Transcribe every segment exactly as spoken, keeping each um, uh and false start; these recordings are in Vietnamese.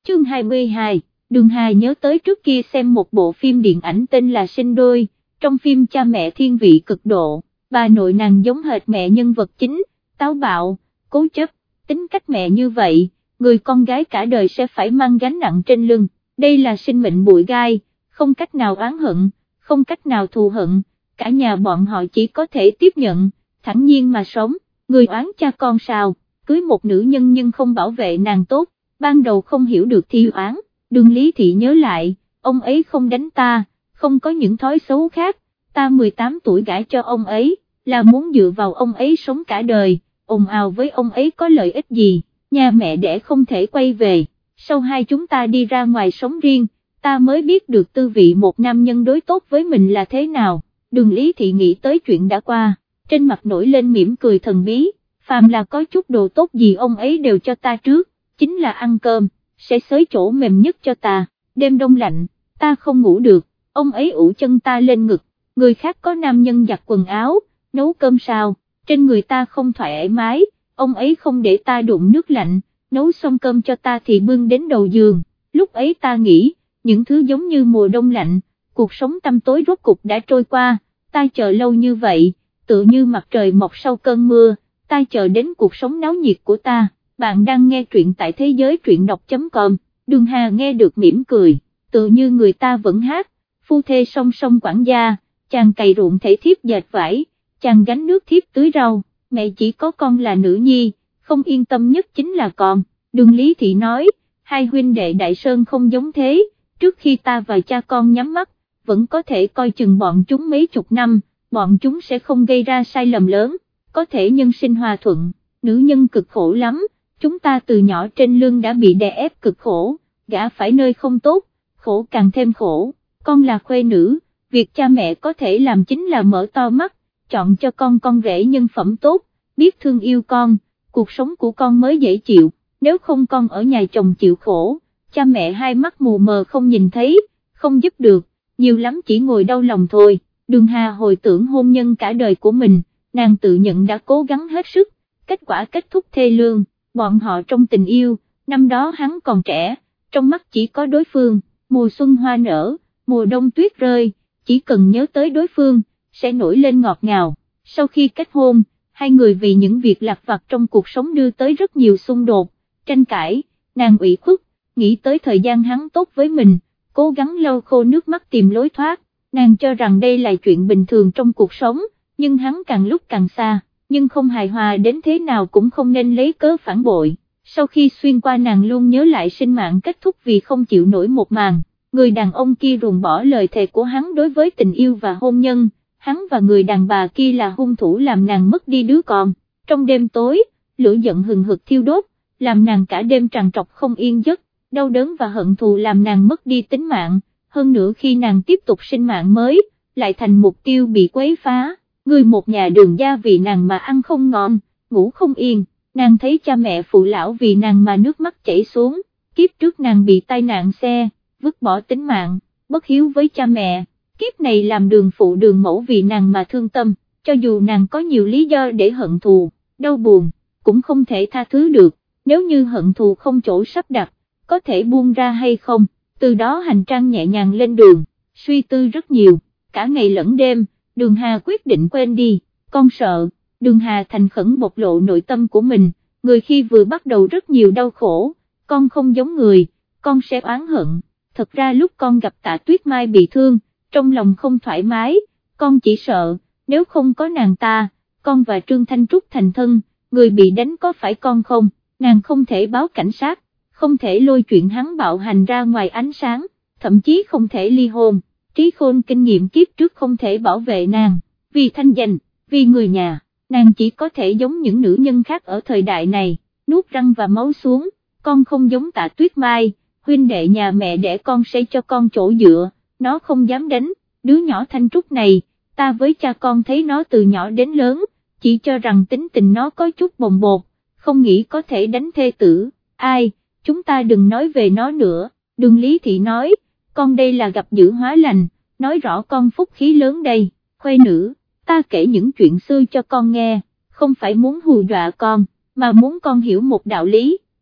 Chương hai mươi hai, Đường Hà nhớ tới trước kia xem một bộ phim điện ảnh tên là Sinh Đôi, trong phim cha mẹ thiên vị cực độ, bà nội nàng giống hệt mẹ nhân vật chính, táo bạo, cố chấp, tính cách mẹ như vậy, người con gái cả đời sẽ phải mang gánh nặng trên lưng, đây là sinh mệnh bụi gai, không cách nào oán hận, không cách nào thù hận, cả nhà bọn họ chỉ có thể tiếp nhận, thản nhiên mà sống, người oán cha con sao, cưới một nữ nhân nhưng không bảo vệ nàng tốt, ban đầu không hiểu được thì oán, Đường Lý Thị nhớ lại, ông ấy không đánh ta, không có những thói xấu khác, ta mười tám tuổi gả cho ông ấy, là muốn dựa vào ông ấy sống cả đời, ồn ào với ông ấy có lợi ích gì, nhà mẹ đẻ không thể quay về, sau hai chúng ta đi ra ngoài sống riêng, ta mới biết được tư vị một nam nhân đối tốt với mình là thế nào, Đường Lý Thị nghĩ tới chuyện đã qua, trên mặt nổi lên mỉm cười thần bí, phàm là có chút đồ tốt gì ông ấy đều cho ta trước, chính là ăn cơm, sẽ xới chỗ mềm nhất cho ta, đêm đông lạnh, ta không ngủ được, ông ấy ủ chân ta lên ngực, người khác có nam nhân giặt quần áo, nấu cơm sao, trên người ta không thoải mái, ông ấy không để ta đụng nước lạnh, nấu xong cơm cho ta thì bưng đến đầu giường, lúc ấy ta nghĩ, những thứ giống như mùa đông lạnh, cuộc sống tăm tối rốt cục đã trôi qua, ta chờ lâu như vậy, tựa như mặt trời mọc sau cơn mưa, ta chờ đến cuộc sống náo nhiệt của ta. Bạn đang nghe truyện tại thế giới truyện đọc chấm com, Đường Hà nghe được mỉm cười, tự như người ta vẫn hát, phu thê song song quản gia, chàng cày ruộng thể thiếp dệt vải, chàng gánh nước thiếp tưới rau, mẹ chỉ có con là nữ nhi, không yên tâm nhất chính là con, Đường Lý Thị nói, hai huynh đệ Đại Sơn không giống thế, trước khi ta và cha con nhắm mắt, vẫn có thể coi chừng bọn chúng mấy chục năm, bọn chúng sẽ không gây ra sai lầm lớn, có thể nhân sinh hòa thuận, nữ nhân cực khổ lắm. Chúng ta từ nhỏ trên lưng đã bị đè ép cực khổ, gả phải nơi không tốt, khổ càng thêm khổ, con là khuê nữ, việc cha mẹ có thể làm chính là mở to mắt, chọn cho con con rể nhân phẩm tốt, biết thương yêu con, cuộc sống của con mới dễ chịu, nếu không con ở nhà chồng chịu khổ, cha mẹ hai mắt mù mờ không nhìn thấy, không giúp được, nhiều lắm chỉ ngồi đau lòng thôi. Đường Hà hồi tưởng hôn nhân cả đời của mình, nàng tự nhận đã cố gắng hết sức, kết quả kết thúc thê lương. Bọn họ trong tình yêu, năm đó hắn còn trẻ, trong mắt chỉ có đối phương, mùa xuân hoa nở, mùa đông tuyết rơi, chỉ cần nhớ tới đối phương, sẽ nổi lên ngọt ngào. Sau khi kết hôn, hai người vì những việc lặt vặt trong cuộc sống đưa tới rất nhiều xung đột, tranh cãi, nàng ủy khuất, nghĩ tới thời gian hắn tốt với mình, cố gắng lau khô nước mắt tìm lối thoát, nàng cho rằng đây là chuyện bình thường trong cuộc sống, nhưng hắn càng lúc càng xa. Nhưng không hài hòa đến thế nào cũng không nên lấy cớ phản bội, sau khi xuyên qua nàng luôn nhớ lại sinh mạng kết thúc vì không chịu nổi một màn, người đàn ông kia ruồng bỏ lời thề của hắn đối với tình yêu và hôn nhân, hắn và người đàn bà kia là hung thủ làm nàng mất đi đứa con, trong đêm tối, lửa giận hừng hực thiêu đốt, làm nàng cả đêm trằn trọc không yên giấc, đau đớn và hận thù làm nàng mất đi tính mạng, hơn nữa khi nàng tiếp tục sinh mạng mới, lại thành mục tiêu bị quấy phá. Người một nhà Đường gia vì nàng mà ăn không ngon, ngủ không yên, nàng thấy cha mẹ phụ lão vì nàng mà nước mắt chảy xuống, kiếp trước nàng bị tai nạn xe, vứt bỏ tính mạng, bất hiếu với cha mẹ, kiếp này làm đường phụ đường mẫu vì nàng mà thương tâm, cho dù nàng có nhiều lý do để hận thù, đau buồn, cũng không thể tha thứ được, nếu như hận thù không chỗ sắp đặt, có thể buông ra hay không, từ đó hành trang nhẹ nhàng lên đường, suy tư rất nhiều, cả ngày lẫn đêm. Đường Hà quyết định quên đi, con sợ, Đường Hà thành khẩn bộc lộ nội tâm của mình, người khi vừa bắt đầu rất nhiều đau khổ, con không giống người, con sẽ oán hận, thật ra lúc con gặp Tạ Tuyết Mai bị thương, trong lòng không thoải mái, con chỉ sợ, nếu không có nàng ta, con và Trương Thanh Trúc thành thân, người bị đánh có phải con không, nàng không thể báo cảnh sát, không thể lôi chuyện hắn bạo hành ra ngoài ánh sáng, thậm chí không thể ly hôn. Trí Khôn kinh nghiệm kiếp trước không thể bảo vệ nàng, vì thanh danh, vì người nhà, nàng chỉ có thể giống những nữ nhân khác ở thời đại này, nuốt răng và máu xuống, con không giống Tạ Tuyết Mai, huynh đệ nhà mẹ đẻ con sẽ cho con chỗ dựa, nó không dám đánh, đứa nhỏ Thanh Trúc này, ta với cha con thấy nó từ nhỏ đến lớn, chỉ cho rằng tính tình nó có chút bồng bột, không nghĩ có thể đánh thê tử, ai, chúng ta đừng nói về nó nữa, Đường Lý Thị nói. Con đây là gặp dữ hóa lành, nói rõ con phúc khí lớn đây, khuê nữ, ta kể những chuyện xưa cho con nghe, không phải muốn hù dọa con, mà muốn con hiểu một đạo lý,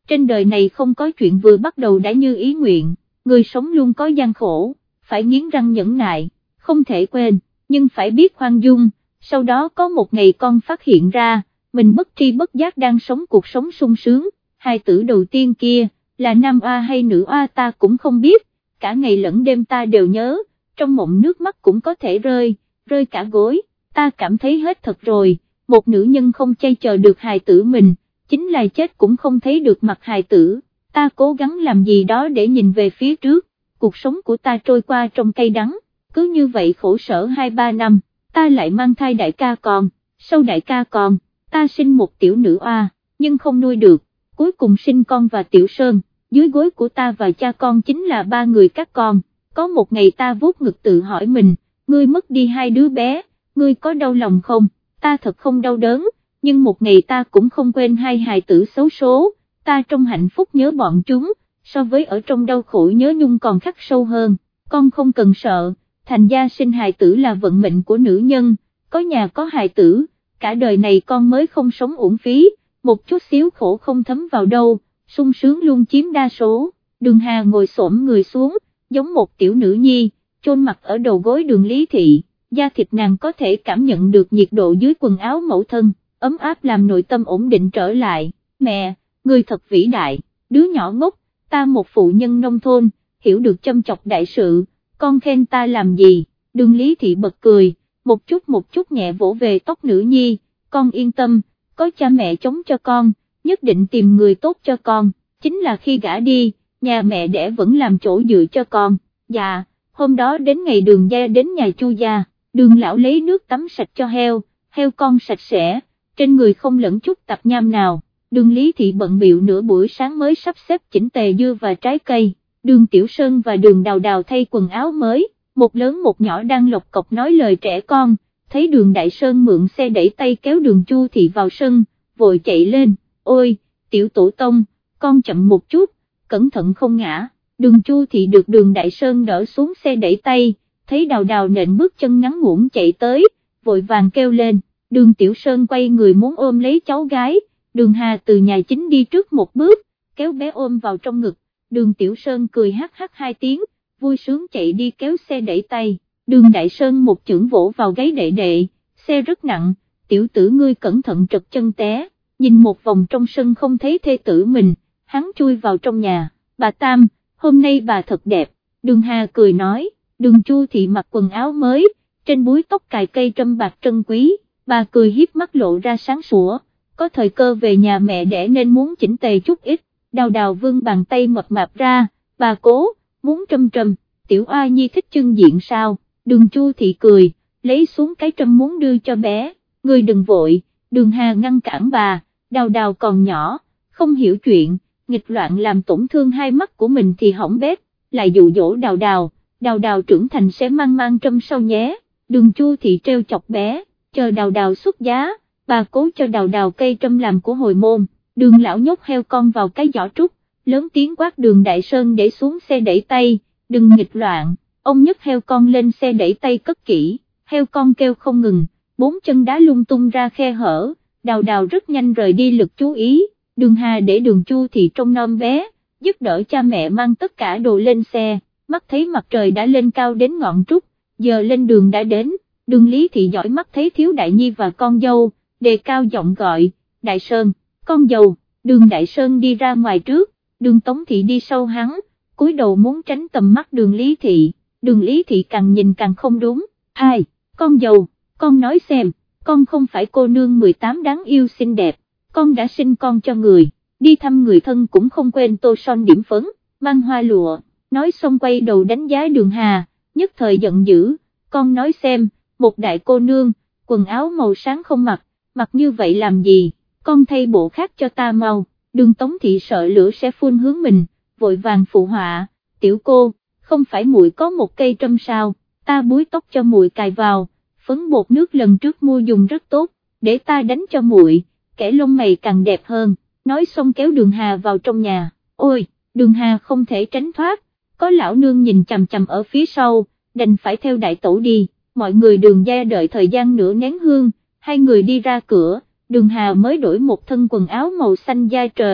trên đời này không có chuyện vừa bắt đầu đã như ý nguyện, người sống luôn có gian khổ, phải nghiến răng nhẫn nại, không thể quên, nhưng phải biết khoan dung, sau đó có một ngày con phát hiện ra, mình bất tri bất giác đang sống cuộc sống sung sướng, hài tử đầu tiên kia, là nam oa hay nữ oa ta cũng không biết, cả ngày lẫn đêm ta đều nhớ, trong mộng nước mắt cũng có thể rơi, rơi cả gối, ta cảm thấy hết thật rồi, một nữ nhân không chay chờ được hài tử mình, chính là chết cũng không thấy được mặt hài tử, ta cố gắng làm gì đó để nhìn về phía trước, cuộc sống của ta trôi qua trong cay đắng, cứ như vậy khổ sở hai ba năm, ta lại mang thai đại ca con, sau đại ca con, ta sinh một tiểu nữ oa, nhưng không nuôi được, cuối cùng sinh con và Tiểu Sơn, dưới gối của ta và cha con chính là ba người các con, có một ngày ta vuốt ngực tự hỏi mình, ngươi mất đi hai đứa bé, ngươi có đau lòng không, ta thật không đau đớn, nhưng một ngày ta cũng không quên hai hài tử xấu số, ta trong hạnh phúc nhớ bọn chúng, so với ở trong đau khổ nhớ nhung còn khắc sâu hơn, con không cần sợ, thành gia sinh hài tử là vận mệnh của nữ nhân, có nhà có hài tử, cả đời này con mới không sống uổng phí, một chút xíu khổ không thấm vào đâu, sung sướng luôn chiếm đa số, Đường Hà ngồi xổm người xuống, giống một tiểu nữ nhi, chôn mặt ở đầu gối Đường Lý Thị, da thịt nàng có thể cảm nhận được nhiệt độ dưới quần áo mẫu thân, ấm áp làm nội tâm ổn định trở lại, mẹ, người thật vĩ đại, đứa nhỏ ngốc, ta một phụ nhân nông thôn, hiểu được châm chọc đại sự, con khen ta làm gì, Đường Lý Thị bật cười, một chút một chút nhẹ vỗ về tóc nữ nhi, con yên tâm, có cha mẹ chống cho con, nhất định tìm người tốt cho con, chính là khi gả đi, nhà mẹ đẻ vẫn làm chỗ dựa cho con, dạ, hôm đó đến ngày Đường gia đến nhà Chu gia, Đường lão lấy nước tắm sạch cho heo, heo con sạch sẽ, trên người không lẫn chút tạp nham nào, Đường Lý Thị bận bịu nửa buổi sáng mới sắp xếp chỉnh tề dưa và trái cây, Đường Tiểu Sơn và Đường Đào Đào thay quần áo mới, một lớn một nhỏ đang lộc cộc nói lời trẻ con, thấy Đường Đại Sơn mượn xe đẩy tay kéo Đường Chu Thị vào sân, vội chạy lên, ôi, Tiểu Tổ Tông, con chậm một chút, cẩn thận không ngã, Đường Chu Thị được Đường Đại Sơn đỡ xuống xe đẩy tay, thấy Đào Đào nện bước chân ngắn ngủn chạy tới, vội vàng kêu lên, Đường Tiểu Sơn quay người muốn ôm lấy cháu gái, Đường Hà từ nhà chính đi trước một bước, kéo bé ôm vào trong ngực, Đường Tiểu Sơn cười hắc hắc hai tiếng, vui sướng chạy đi kéo xe đẩy tay, Đường Đại Sơn một chưởng vỗ vào gáy đệ đệ, xe rất nặng, tiểu tử ngươi cẩn thận trật chân té, nhìn một vòng trong sân không thấy thê tử mình, hắn chui vào trong nhà, bà Tam, hôm nay bà thật đẹp, Đường Hà cười nói, Đường Chu Thị mặc quần áo mới, trên búi tóc cài cây trâm bạc trân quý, bà cười hiếp mắt lộ ra sáng sủa, có thời cơ về nhà mẹ đẻ nên muốn chỉnh tề chút ít, Đào Đào vươn bàn tay mập mạp ra, bà cố, muốn trâm trâm, tiểu oa nhi thích chân diện sao, Đường Chu Thị cười, lấy xuống cái trâm muốn đưa cho bé, ngươi đừng vội, Đường Hà ngăn cản bà, Đào Đào còn nhỏ, không hiểu chuyện, nghịch loạn làm tổn thương hai mắt của mình thì hỏng bét, lại dụ dỗ Đào Đào, Đào Đào trưởng thành sẽ mang mang trâm sau nhé, Đường Chu Thị treo chọc bé, chờ Đào Đào xuất giá, bà cố cho Đào Đào cây trâm làm của hồi môn, Đường lão nhốt heo con vào cái giỏ trúc, lớn tiếng quát Đường Đại Sơn để xuống xe đẩy tay, đừng nghịch loạn, ông nhấc heo con lên xe đẩy tay cất kỹ, heo con kêu không ngừng, bốn chân đá lung tung ra khe hở, Đào Đào rất nhanh rời đi lực chú ý, Đường Hà để Đường Chu Thị trông nom bé, giúp đỡ cha mẹ mang tất cả đồ lên xe, mắt thấy mặt trời đã lên cao đến ngọn trúc, giờ lên đường đã đến, Đường Lý Thị giỏi mắt thấy Thiếu Đại Nhi và con dâu, đề cao giọng gọi, Đại Sơn, con dâu, Đường Đại Sơn đi ra ngoài trước, Đường Tống Thị đi sau hắn, cúi đầu muốn tránh tầm mắt Đường Lý Thị, Đường Lý Thị càng nhìn càng không đúng, ai, con dâu, con nói xem, con không phải cô nương mười tám đáng yêu xinh đẹp, con đã sinh con cho người, đi thăm người thân cũng không quên tô son điểm phấn, mang hoa lụa, nói xong quay đầu đánh giá Đường Hà, nhất thời giận dữ, con nói xem, một đại cô nương, quần áo màu sáng không mặc, mặc như vậy làm gì, con thay bộ khác cho ta mau, Đường Tống Thị sợ lửa sẽ phun hướng mình, vội vàng phụ họa, tiểu cô, không phải muội có một cây trâm sao, ta búi tóc cho muội cài vào, phấn bột nước lần trước mua dùng rất tốt, để ta đánh cho muội, kẻ lông mày càng đẹp hơn, nói xong kéo Đường Hà vào trong nhà, ôi, Đường Hà không thể tránh thoát, có lão nương nhìn chằm chằm ở phía sau, đành phải theo đại tẩu đi, mọi người Đường gia đợi thời gian nửa nén hương, hai người đi ra cửa, Đường Hà mới đổi một thân quần áo màu xanh da trời,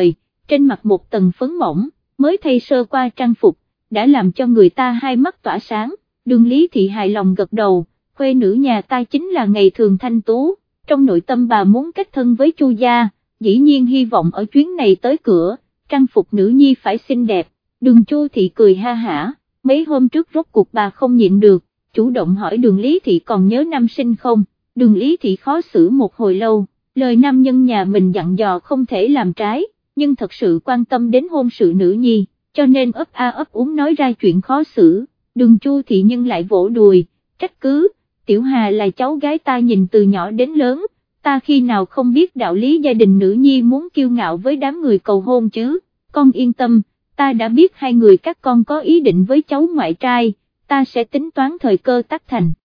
trên mặt một tầng phấn mỏng, mới thay sơ qua trang phục, đã làm cho người ta hai mắt tỏa sáng. Đường Lý Thị hài lòng gật đầu, khuê nữ nhà ta chính là ngày thường thanh tú, trong nội tâm bà muốn kết thân với Chu gia, dĩ nhiên hy vọng ở chuyến này tới cửa, trang phục nữ nhi phải xinh đẹp. Đường Chu Thị cười ha hả, mấy hôm trước rốt cuộc bà không nhịn được, chủ động hỏi Đường Lý Thị còn nhớ năm sinh không. Đường Lý Thị khó xử một hồi lâu, lời nam nhân nhà mình dặn dò không thể làm trái, nhưng thật sự quan tâm đến hôn sự nữ nhi, cho nên ấp a ấp úng nói ra chuyện khó xử. Đường Chu Thị nhưng lại vỗ đùi, trách cứ, Tiểu Hà là cháu gái ta nhìn từ nhỏ đến lớn, ta khi nào không biết đạo lý gia đình nữ nhi muốn kiêu ngạo với đám người cầu hôn chứ. Con yên tâm, ta đã biết hai người các con có ý định với cháu ngoại trai, ta sẽ tính toán thời cơ tác thành.